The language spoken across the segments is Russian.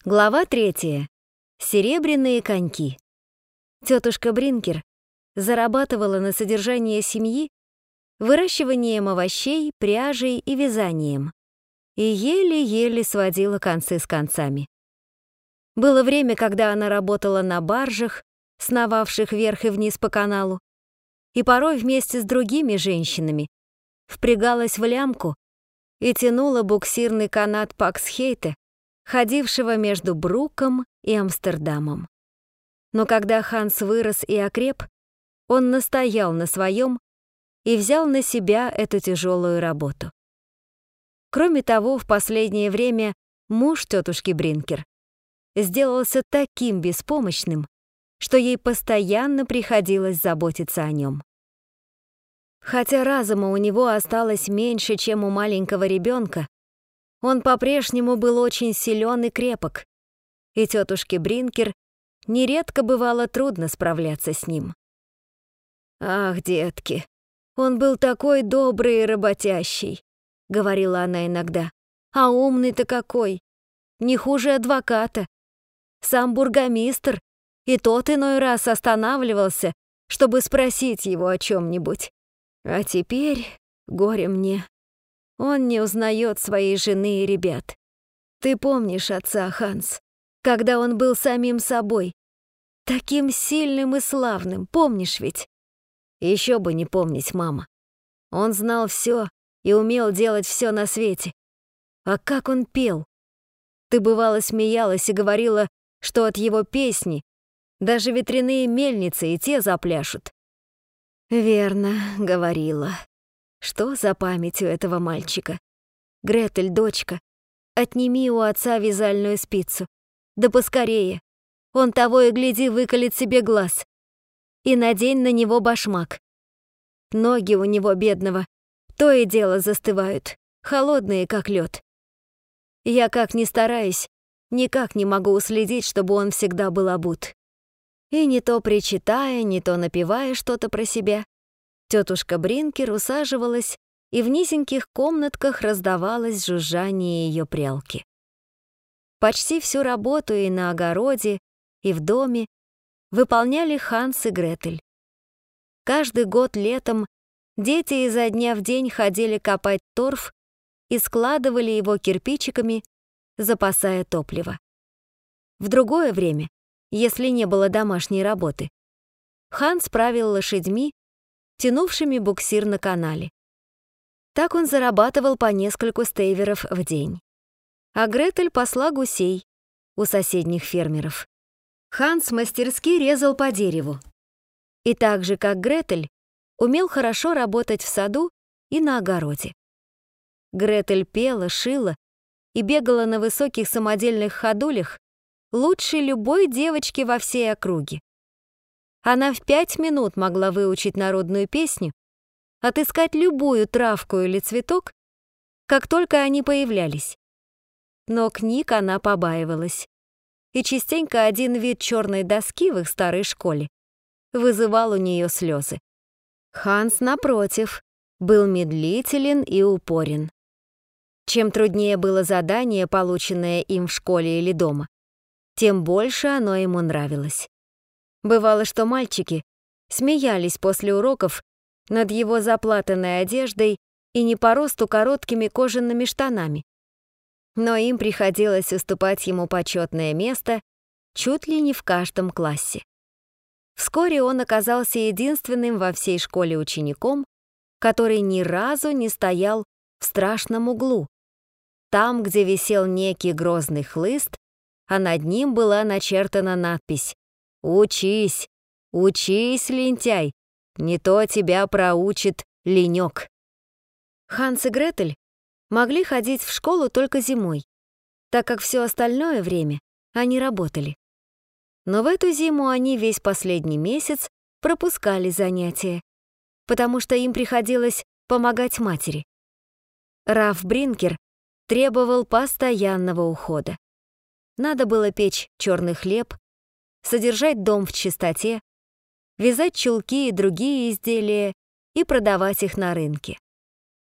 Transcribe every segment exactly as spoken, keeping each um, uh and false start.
Глава третья. Серебряные коньки. Тетушка Бринкер зарабатывала на содержание семьи выращиванием овощей, пряжей и вязанием, и еле-еле сводила концы с концами. Было время, когда она работала на баржах, сновавших вверх и вниз по каналу, и порой вместе с другими женщинами впрягалась в лямку и тянула буксирный канат Паксхейта, ходившего между Бруком и Амстердамом. Но когда Ханс вырос и окреп, он настоял на своем и взял на себя эту тяжелую работу. Кроме того, в последнее время муж тетушки Бринкер сделался таким беспомощным, что ей постоянно приходилось заботиться о нем. Хотя разума у него осталось меньше, чем у маленького ребенка, он по-прежнему был очень силен и крепок, и тетушке Бринкер нередко бывало трудно справляться с ним. «Ах, детки, он был такой добрый и работящий», — говорила она иногда, «а умный-то какой, не хуже адвоката. Сам бургомистр, и тот иной раз останавливался, чтобы спросить его о чем-нибудь. А теперь, горе мне, он не узнает своей жены и ребят. Ты помнишь отца, Ханс, когда он был самим собой, таким сильным и славным, помнишь ведь? Еще бы не помнить, мама. Он знал все и умел делать все на свете. А как он пел? Ты бывало смеялась и говорила, что от его песни даже ветряные мельницы и те запляшут. Верно, говорила. Что за память у этого мальчика? Гретель, дочка, отними у отца вязальную спицу. Да поскорее. Он того и гляди выколет себе глаз. И надень на него башмак. Ноги у него, бедного, то и дело застывают, холодные, как лед. Я как ни стараюсь, никак не могу уследить, чтобы он всегда был обут. И не то причитая, не то напевая что-то про себя, тетушка Бринкер усаживалась, и в низеньких комнатках раздавалось жужжание ее прялки. Почти всю работу и на огороде, и в доме выполняли Ханс и Гретель. Каждый год летом дети изо дня в день ходили копать торф и складывали его кирпичиками, запасая топливо. В другое время, если не было домашней работы, Ханс правил лошадьми, тянувшими буксир на канале. Так он зарабатывал по нескольку стейверов в день. А Гретель пасла гусей у соседних фермеров. Ханс мастерски резал по дереву. И так же, как Гретель, умел хорошо работать в саду и на огороде. Гретель пела, шила и бегала на высоких самодельных ходулях лучше любой девочки во всей округе. Она в пять минут могла выучить народную песню, отыскать любую травку или цветок, как только они появлялись. Но книг она побаивалась, и частенько один вид черной доски в их старой школе вызывал у нее слезы. Ханс, напротив, был медлителен и упорен. Чем труднее было задание, полученное им в школе или дома, тем больше оно ему нравилось. Бывало, что мальчики смеялись после уроков над его заплатанной одеждой и не по росту короткими кожаными штанами. Но им приходилось уступать ему почетное место чуть ли не в каждом классе. Вскоре он оказался единственным во всей школе учеником, который ни разу не стоял в страшном углу, там, где висел некий грозный хлыст, а над ним была начертана надпись «Учись, учись, лентяй, не то тебя проучит ленёк». Ханс и Гретель могли ходить в школу только зимой, так как все остальное время они работали. Но в эту зиму они весь последний месяц пропускали занятия, потому что им приходилось помогать матери. Раф Бринкер требовал постоянного ухода. Надо было печь черный хлеб, содержать дом в чистоте, вязать чулки и другие изделия и продавать их на рынке.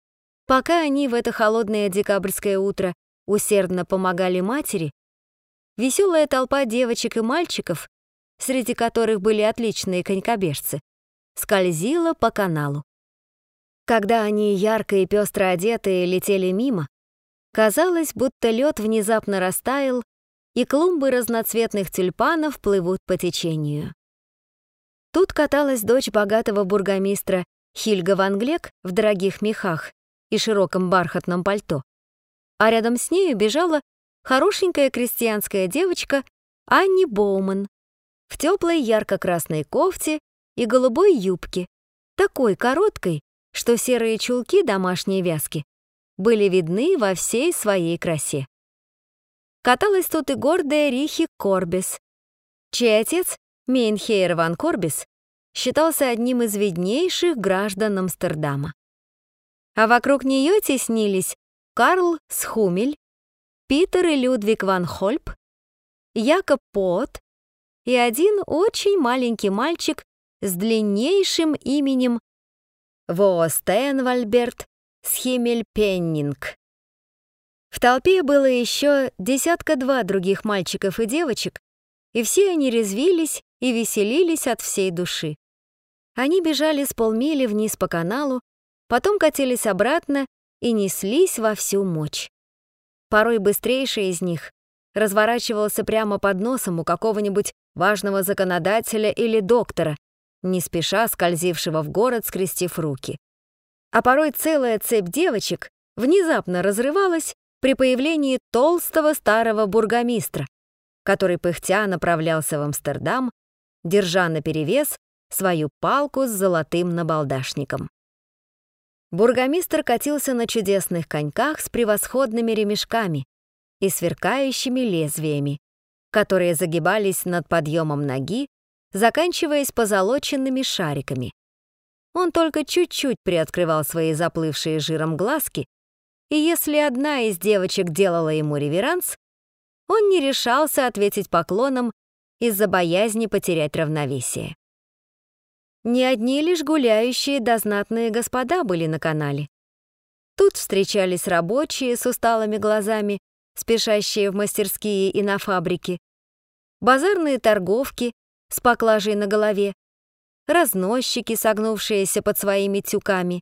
Пока они в это холодное декабрьское утро усердно помогали матери, веселая толпа девочек и мальчиков, среди которых были отличные конькобежцы, скользила по каналу. Когда они, ярко и пестро одетые, летели мимо, казалось, будто лед внезапно растаял, и клумбы разноцветных тюльпанов плывут по течению. Тут каталась дочь богатого бургомистра Хильга ван Глек в дорогих мехах и широком бархатном пальто, а рядом с нею бежала хорошенькая крестьянская девочка Анни Боуман в теплой ярко-красной кофте и голубой юбке, такой короткой, что серые чулки домашней вязки были видны во всей своей красе. Каталась тут и гордая Рихи Корбис, чей отец, Мейнхейр ван Корбис, считался одним из виднейших граждан Амстердама. А вокруг нее теснились Карл Схумель, Питер и Людвиг ван Хольп, Якоб Поот и один очень маленький мальчик с длиннейшим именем Воостенвальберт Схиммельпеннинг. В толпе было еще десятка-два других мальчиков и девочек, и все они резвились и веселились от всей души. Они бежали с полмили вниз по каналу, потом катились обратно и неслись во всю мощь. Порой быстрейший из них разворачивался прямо под носом у какого-нибудь важного законодателя или доктора, не спеша скользившего в город, скрестив руки. А порой целая цепь девочек внезапно разрывалась при появлении толстого старого бургомистра, который пыхтя направлялся в Амстердам, держа наперевес свою палку с золотым набалдашником. Бургомистр катился на чудесных коньках с превосходными ремешками и сверкающими лезвиями, которые загибались над подъемом ноги, заканчиваясь позолоченными шариками. Он только чуть-чуть приоткрывал свои заплывшие жиром глазки, и если одна из девочек делала ему реверанс, он не решался ответить поклоном из-за боязни потерять равновесие. Не одни лишь гуляющие да знатные господа были на канале. Тут встречались рабочие с усталыми глазами, спешащие в мастерские и на фабрики, базарные торговки с поклажей на голове, разносчики, согнувшиеся под своими тюками,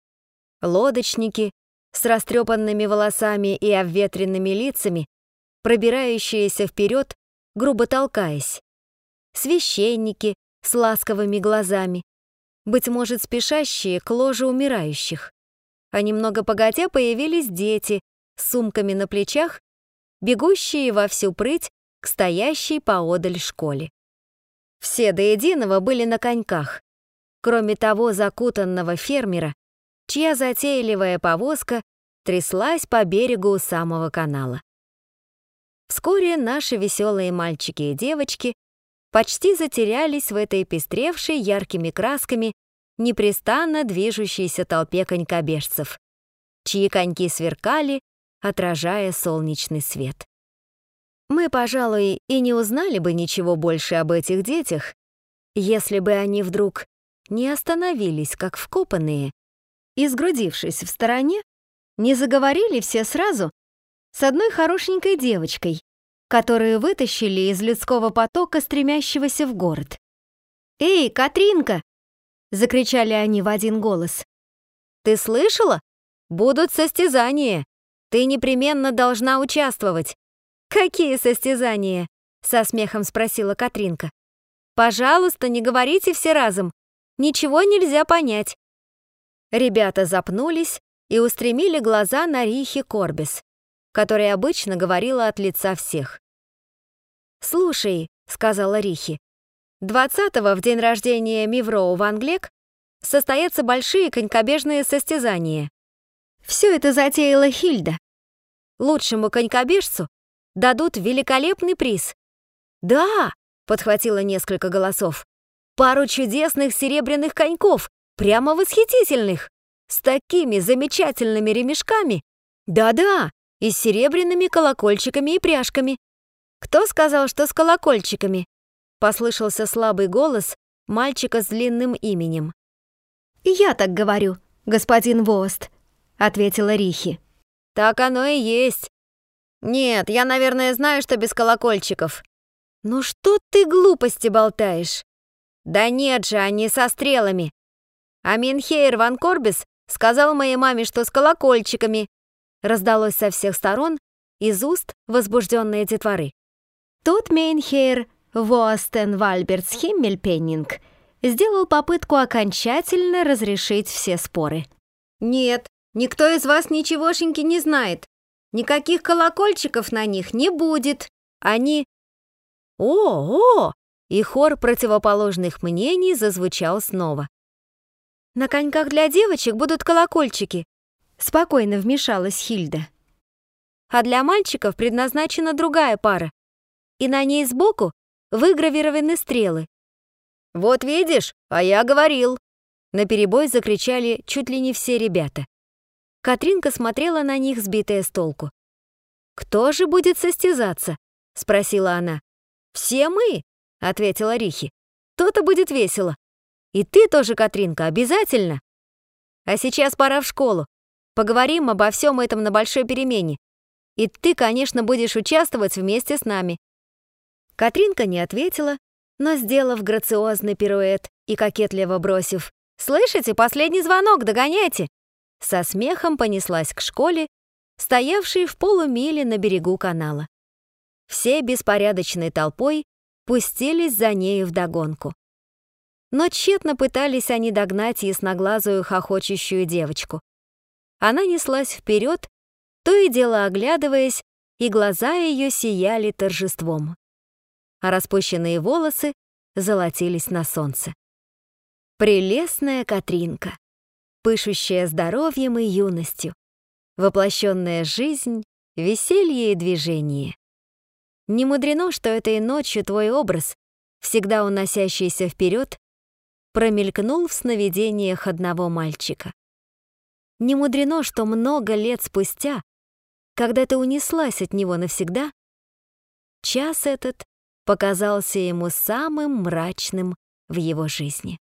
лодочники с растрепанными волосами и обветренными лицами, пробирающиеся вперед, грубо толкаясь, священники с ласковыми глазами, быть может, спешащие к ложе умирающих. А немного погодя появились дети с сумками на плечах, бегущие во всю прыть к стоящей поодаль школе. Все до единого были на коньках, кроме того закутанного фермера, чья затейливая повозка тряслась по берегу у самого канала. Вскоре наши веселые мальчики и девочки почти затерялись в этой пестревшей яркими красками непрестанно движущейся толпе конькобежцев, чьи коньки сверкали, отражая солнечный свет. Мы, пожалуй, и не узнали бы ничего больше об этих детях, если бы они вдруг не остановились, как вкопанные, и, сгрудившись в стороне, не заговорили все сразу с одной хорошенькой девочкой, которую вытащили из людского потока, стремящегося в город. «Эй, Катринка!» — закричали они в один голос. «Ты слышала? Будут состязания. Ты непременно должна участвовать». «Какие состязания?» — со смехом спросила Катринка. «Пожалуйста, не говорите все разом. Ничего нельзя понять». Ребята запнулись и устремили глаза на Рихи Корбис, которая обычно говорила от лица всех. «Слушай», — сказала Рихи, «двадцатого в день рождения Мивроу ван Глек состоятся большие конькобежные состязания. Все это затеяла Хильда. Лучшему конькобежцу дадут великолепный приз». «Да», — подхватило несколько голосов, «пару чудесных серебряных коньков, прямо восхитительных, с такими замечательными ремешками. Да-да, и с серебряными колокольчиками и пряжками». «Кто сказал, что с колокольчиками?» — послышался слабый голос мальчика с длинным именем. «Я так говорю, господин Воост», — ответила Рихи. «Так оно и есть. Нет, я, наверное, знаю, что без колокольчиков. Ну что ты глупости болтаешь? Да нет же, они со стрелами. А Минхейр ван Корбис сказал моей маме, что с колокольчиками. Раздалось со всех сторон из уст возбужденной детворы. Тут Мейнхейр Воастен Вальбертс Химмельпеннинг сделал попытку окончательно разрешить все споры. Нет, никто из вас ничегошеньки не знает. Никаких колокольчиков на них не будет. Они... О-о! И хор противоположных мнений зазвучал снова. На коньках для девочек будут колокольчики, спокойно вмешалась Хильда. А для мальчиков предназначена другая пара, и на ней сбоку выгравированы стрелы. Вот видишь, а я говорил. Наперебой закричали чуть ли не все ребята. Катринка смотрела на них, сбитая с толку. «Кто же будет состязаться?» — спросила она. «Все мы», — ответила Рихи. «То-то будет весело. И ты тоже, Катринка, обязательно. А сейчас пора в школу. Поговорим обо всем этом на большой перемене. И ты, конечно, будешь участвовать вместе с нами». Катринка не ответила, но, сделав грациозный пируэт и кокетливо бросив «Слышите, последний звонок, догоняйте!», со смехом понеслась к школе, стоявшей в полумиле на берегу канала. Все беспорядочной толпой пустились за нею вдогонку. Но тщетно пытались они догнать ясноглазую хохочущую девочку. Она неслась вперед, то и дело оглядываясь, и глаза ее сияли торжеством. А распущенные волосы золотились на солнце. Прелестная Катринка, пышущая здоровьем и юностью, воплощенная жизнь, веселье и движение. Не мудрено, что этой ночью твой образ, всегда уносящийся вперед, промелькнул в сновидениях одного мальчика. Не мудрено, что много лет спустя, когда ты унеслась от него навсегда, час этот показался ему самым мрачным в его жизни.